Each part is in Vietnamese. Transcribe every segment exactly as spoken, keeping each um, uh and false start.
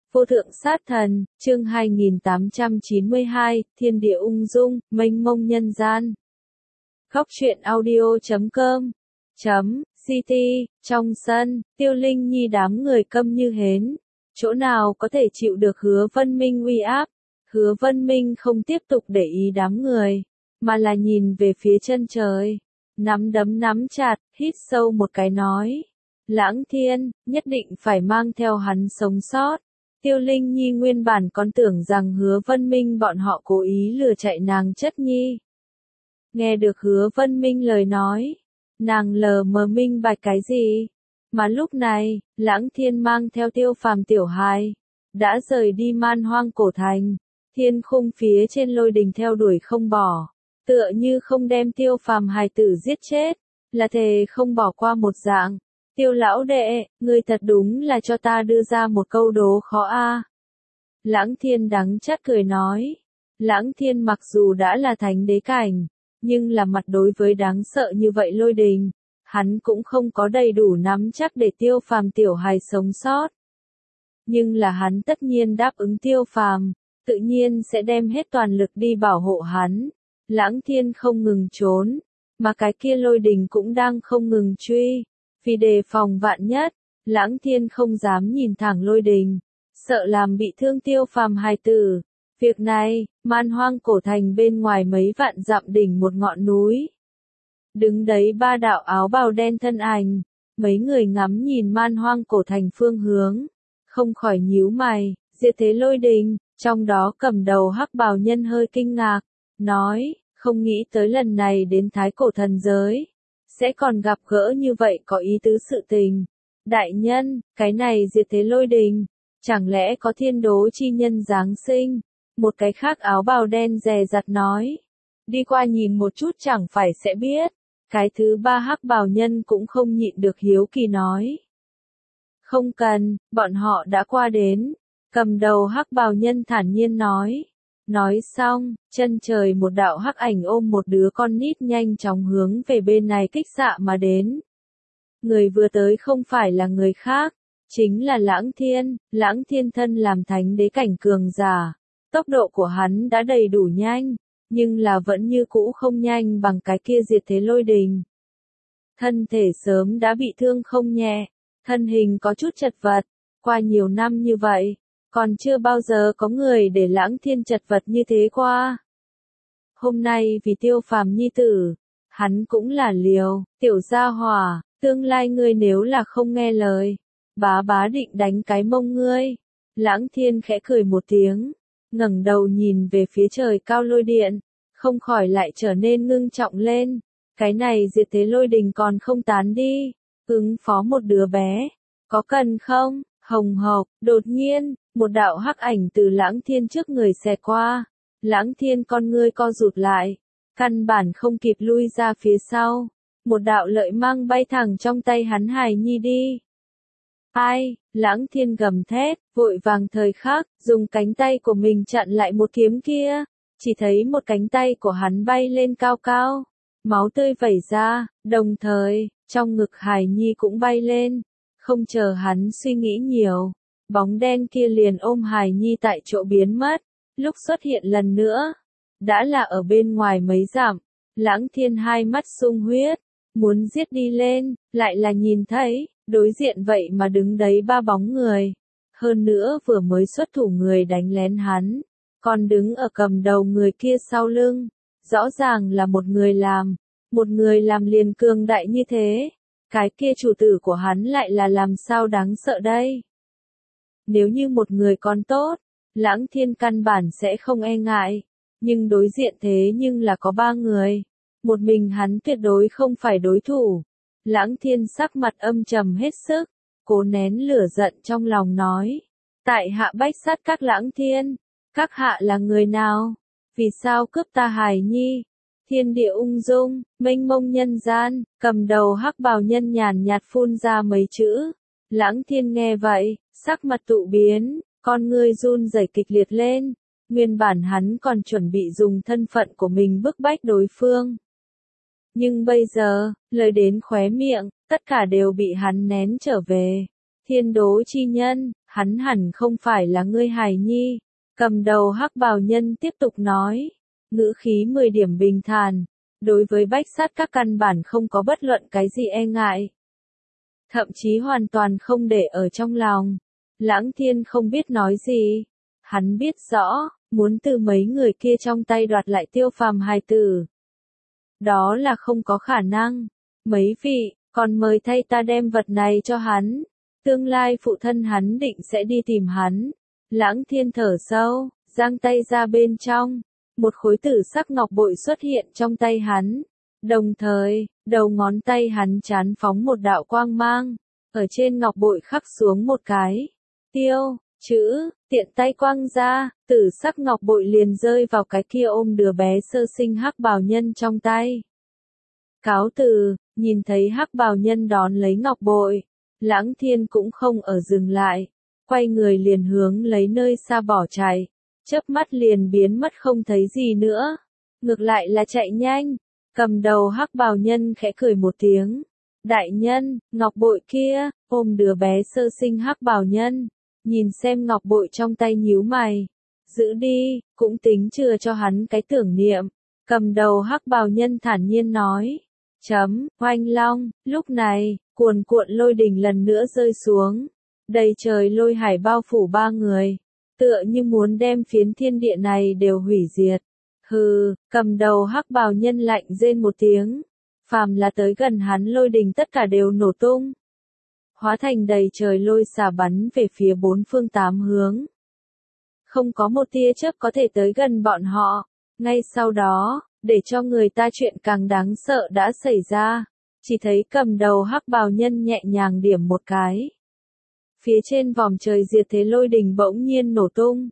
Vô thượng sát thần, chương hai nghìn tám trăm chín mươi hai, thiên địa ung dung, mênh mông nhân gian. Góc truyện audio chấm com chấm ct, trong sân, Tiêu Linh Nhi đám người câm như hến. Chỗ nào có thể chịu được Hứa Vân Minh uy áp. Hứa Vân Minh không tiếp tục để ý đám người, mà là nhìn về phía chân trời. Nắm đấm nắm chặt, hít sâu một cái nói. Lãng Thiên, nhất định phải mang theo hắn sống sót. Tiêu Linh Nhi nguyên bản còn tưởng rằng Hứa Vân Minh bọn họ cố ý lừa chạy nàng chất nhi. Nghe được Hứa Vân Minh lời nói, nàng lờ mờ minh bạch cái gì. Mà lúc này, Lãng Thiên mang theo Tiêu Phàm tiểu hài, đã rời đi Man Hoang cổ thành. Thiên khung phía trên lôi đình theo đuổi không bỏ, tựa như không đem Tiêu Phàm hài tử giết chết, là thề không bỏ qua một dạng. Tiêu lão đệ, ngươi thật đúng là cho ta đưa ra một câu đố khó a. Lãng Thiên đắng chát cười nói. Lãng Thiên mặc dù đã là thánh đế cảnh, nhưng là mặt đối với đáng sợ như vậy lôi đình, hắn cũng không có đầy đủ nắm chắc để Tiêu Phàm tiểu hài sống sót. Nhưng là hắn tất nhiên đáp ứng Tiêu Phàm, tự nhiên sẽ đem hết toàn lực đi bảo hộ hắn. Lãng Thiên không ngừng trốn, mà cái kia lôi đình cũng đang không ngừng truy. Vì đề phòng vạn nhất, Lãng Thiên không dám nhìn thẳng lôi đình, sợ làm bị thương Tiêu Phàm hài tử. Việc này, Man Hoang cổ thành bên ngoài mấy vạn dặm đỉnh một ngọn núi. Đứng đấy ba đạo áo bào đen thân ảnh, mấy người ngắm nhìn Man Hoang cổ thành phương hướng, không khỏi nhíu mày, diệt thế lôi đình, trong đó cầm đầu hắc bào nhân hơi kinh ngạc, nói, không nghĩ tới lần này đến Thái Cổ thần giới, sẽ còn gặp gỡ như vậy có ý tứ sự tình. Đại nhân, cái này diệt thế lôi đình, chẳng lẽ có thiên đố chi nhân giáng sinh? Một cái khác áo bào đen dè dặt nói. Đi qua nhìn một chút chẳng phải sẽ biết. Cái thứ ba hắc bào nhân cũng không nhịn được hiếu kỳ nói. Không cần, bọn họ đã qua đến. Cầm đầu hắc bào nhân thản nhiên nói. Nói xong, chân trời một đạo hắc ảnh ôm một đứa con nít nhanh chóng hướng về bên này kích xạ mà đến. Người vừa tới không phải là người khác, chính là Lãng Thiên. Lãng Thiên thân làm thánh đế cảnh cường giả, tốc độ của hắn đã đầy đủ nhanh, nhưng là vẫn như cũ không nhanh bằng cái kia diệt thế lôi đình. Thân thể sớm đã bị thương không nhẹ, thân hình có chút chật vật, qua nhiều năm như vậy, còn chưa bao giờ có người để Lãng Thiên chật vật như thế qua. Hôm nay vì Tiêu Phàm nhi tử, hắn cũng là liều, tiểu gia hỏa, tương lai ngươi nếu là không nghe lời, bá bá định đánh cái mông ngươi. Lãng Thiên khẽ cười một tiếng, ngẩng đầu nhìn về phía trời cao lôi điện, không khỏi lại trở nên ngưng trọng lên. Cái này diệt thế lôi đình còn không tán đi, ứng phó một đứa bé, có cần không? Hồng hộc, đột nhiên, một đạo hắc ảnh từ Lãng Thiên trước người xẹt qua. Lãng Thiên con ngươi co rụt lại, căn bản không kịp lui ra phía sau. Một đạo lợi mang bay thẳng trong tay hắn hài nhi đi. Ai, Lãng Thiên gầm thét, vội vàng thời khắc, dùng cánh tay của mình chặn lại một kiếm kia. Chỉ thấy một cánh tay của hắn bay lên cao cao, máu tươi vẩy ra, đồng thời, trong ngực hài nhi cũng bay lên. Không chờ hắn suy nghĩ nhiều, bóng đen kia liền ôm hài nhi tại chỗ biến mất. Lúc xuất hiện lần nữa, đã là ở bên ngoài mấy dặm. Lãng Thiên hai mắt sung huyết, muốn giết đi lên, lại là nhìn thấy, đối diện vậy mà đứng đấy ba bóng người. Hơn nữa vừa mới xuất thủ người đánh lén hắn, còn đứng ở cầm đầu người kia sau lưng. Rõ ràng là một người làm, một người làm liền cường đại như thế. Cái kia chủ tử của hắn lại là làm sao đáng sợ đây? Nếu như một người còn tốt, Lãng Thiên căn bản sẽ không e ngại. Nhưng đối diện thế nhưng là có ba người. Một mình hắn tuyệt đối không phải đối thủ. Lãng Thiên sắc mặt âm trầm hết sức, cố nén lửa giận trong lòng nói. Tại hạ bách sát các Lãng Thiên, các hạ là người nào? Vì sao cướp ta hài nhi? Thiên địa ung dung, mênh mông nhân gian, cầm đầu hắc bào nhân nhàn nhạt phun ra mấy chữ. Lãng Thiên nghe vậy, sắc mặt tụ biến, con ngươi run rẩy kịch liệt lên. Nguyên bản hắn còn chuẩn bị dùng thân phận của mình bức bách đối phương. Nhưng bây giờ, lời đến khóe miệng, tất cả đều bị hắn nén trở về. Thiên đố chi nhân, hắn hẳn không phải là ngươi hài nhi. Cầm đầu hắc bào nhân tiếp tục nói, ngữ khí mười điểm bình thản, đối với Bách Sát Các căn bản không có bất luận cái gì e ngại. Thậm chí hoàn toàn không để ở trong lòng. Lãng Thiên không biết nói gì. Hắn biết rõ, muốn từ mấy người kia trong tay đoạt lại Tiêu Phàm hài tử. Đó là không có khả năng. Mấy vị, còn mời thay ta đem vật này cho hắn. Tương lai phụ thân hắn định sẽ đi tìm hắn. Lãng Thiên thở sâu, giang tay ra bên trong. Một khối tử sắc ngọc bội xuất hiện trong tay hắn. Đồng thời, đầu ngón tay hắn chán phóng một đạo quang mang. Ở trên ngọc bội khắc xuống một cái. Tiêu, chữ, tiện tay quăng ra, tử sắc ngọc bội liền rơi vào cái kia ôm đứa bé sơ sinh hắc bào nhân trong tay. Cáo từ, nhìn thấy hắc bào nhân đón lấy ngọc bội. Lãng Thiên cũng không ở dừng lại. Quay người liền hướng lấy nơi xa bỏ chạy. Chớp mắt liền biến mất không thấy gì nữa. Ngược lại là chạy nhanh. Cầm đầu hắc bào nhân khẽ cười một tiếng. Đại nhân, ngọc bội kia, ôm đứa bé sơ sinh hắc bào nhân. Nhìn xem ngọc bội trong tay nhíu mày. Giữ đi, cũng tính chừa cho hắn cái tưởng niệm. Cầm đầu hắc bào nhân thản nhiên nói. Chấm, oanh long, lúc này, cuồn cuộn lôi đình lần nữa rơi xuống. Đầy trời lôi hải bao phủ ba người. Tựa như muốn đem phiến thiên địa này đều hủy diệt. Hừ, cầm đầu hắc bào nhân lạnh rên một tiếng. Phàm là tới gần hắn lôi đình tất cả đều nổ tung. Hóa thành đầy trời lôi xả bắn về phía bốn phương tám hướng. Không có một tia chớp có thể tới gần bọn họ. Ngay sau đó, để cho người ta chuyện càng đáng sợ đã xảy ra. Chỉ thấy cầm đầu hắc bào nhân nhẹ nhàng điểm một cái. Phía trên vòm trời diệt thế lôi đình bỗng nhiên nổ tung.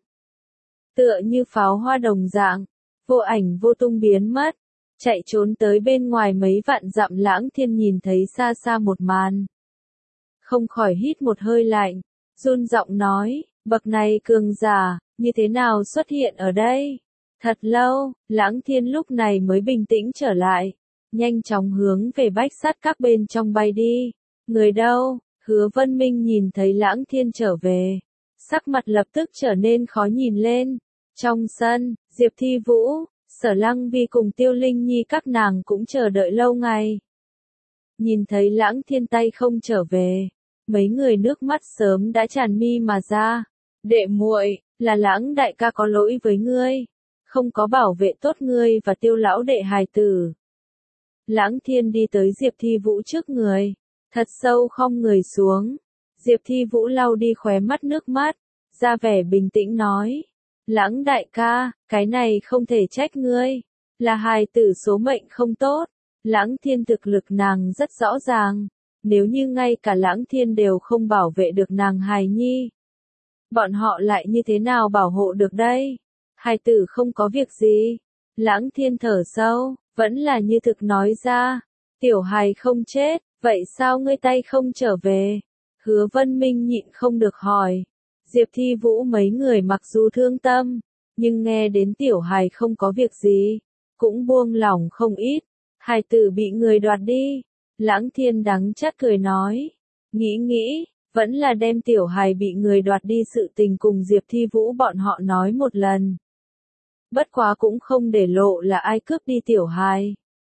Tựa như pháo hoa đồng dạng, vô ảnh vô tung biến mất. Chạy trốn tới bên ngoài mấy vạn dặm Lãng Thiên nhìn thấy xa xa một màn. Không khỏi hít một hơi lạnh, run giọng nói, bậc này cường giả, như thế nào xuất hiện ở đây? Thật lâu, Lãng Thiên lúc này mới bình tĩnh trở lại, nhanh chóng hướng về Bách Sát Các bên trong bay đi. Người đâu? Hứa Vân Minh nhìn thấy Lãng Thiên trở về, sắc mặt lập tức trở nên khó nhìn lên. Trong sân, Diệp Thi Vũ, Sở Lăng Vi cùng Tiêu Linh Nhi các nàng cũng chờ đợi lâu ngày. Nhìn thấy Lãng Thiên tay không trở về, mấy người nước mắt sớm đã tràn mi mà ra. Đệ muội, là Lãng đại ca có lỗi với ngươi, không có bảo vệ tốt ngươi và Tiêu lão đệ hài tử. Lãng Thiên đi tới Diệp Thi Vũ trước người, thật sâu khom người xuống. Diệp Thi Vũ lau đi khóe mắt nước mắt, ra vẻ bình tĩnh nói. Lãng đại ca, cái này không thể trách ngươi, là hài tử số mệnh không tốt. Lãng Thiên thực lực nàng rất rõ ràng, nếu như ngay cả Lãng Thiên đều không bảo vệ được nàng hài nhi, bọn họ lại như thế nào bảo hộ được đây? Hài tử không có việc gì. Lãng Thiên thở sâu, vẫn là như thực nói ra, tiểu hài không chết, vậy sao ngươi tay không trở về? Hứa Vân Minh nhịn không được hỏi. Diệp Thi Vũ mấy người mặc dù thương tâm, nhưng nghe đến tiểu hài không có việc gì, cũng buông lỏng không ít. Hài tử bị người đoạt đi. Lãng Thiên đắng chát cười nói. Nghĩ nghĩ, vẫn là đem tiểu hài bị người đoạt đi sự tình cùng Diệp Thi Vũ bọn họ nói một lần. Bất quá cũng không để lộ là ai cướp đi tiểu hài.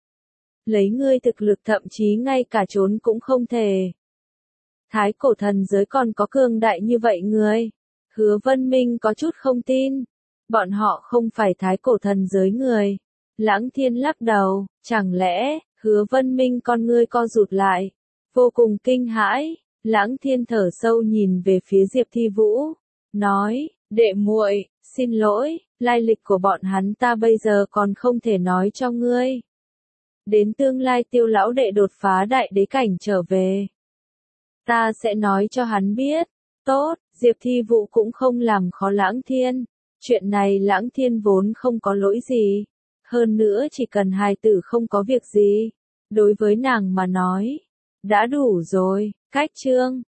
Lấy ngươi thực lực thậm chí ngay cả trốn cũng không thể. Thái cổ thần giới còn có cường đại như vậy người. Hứa Vân Minh có chút không tin. Bọn họ không phải thái cổ thần giới người. Lãng Thiên lắc đầu, chẳng lẽ, Hứa Vân Minh con ngươi co rụt lại. Vô cùng kinh hãi, Lãng Thiên thở sâu nhìn về phía Diệp Thi Vũ. Nói, đệ muội, xin lỗi, lai lịch của bọn hắn ta bây giờ còn không thể nói cho ngươi. Đến tương lai Tiêu lão đệ đột phá đại đế cảnh trở về, ta sẽ nói cho hắn biết. Tốt, Diệp Thi Vũ cũng không làm khó Lãng Thiên. Chuyện này Lãng Thiên vốn không có lỗi gì. Hơn nữa chỉ cần hài tử không có việc gì, đối với nàng mà nói, đã đủ rồi. Cách chương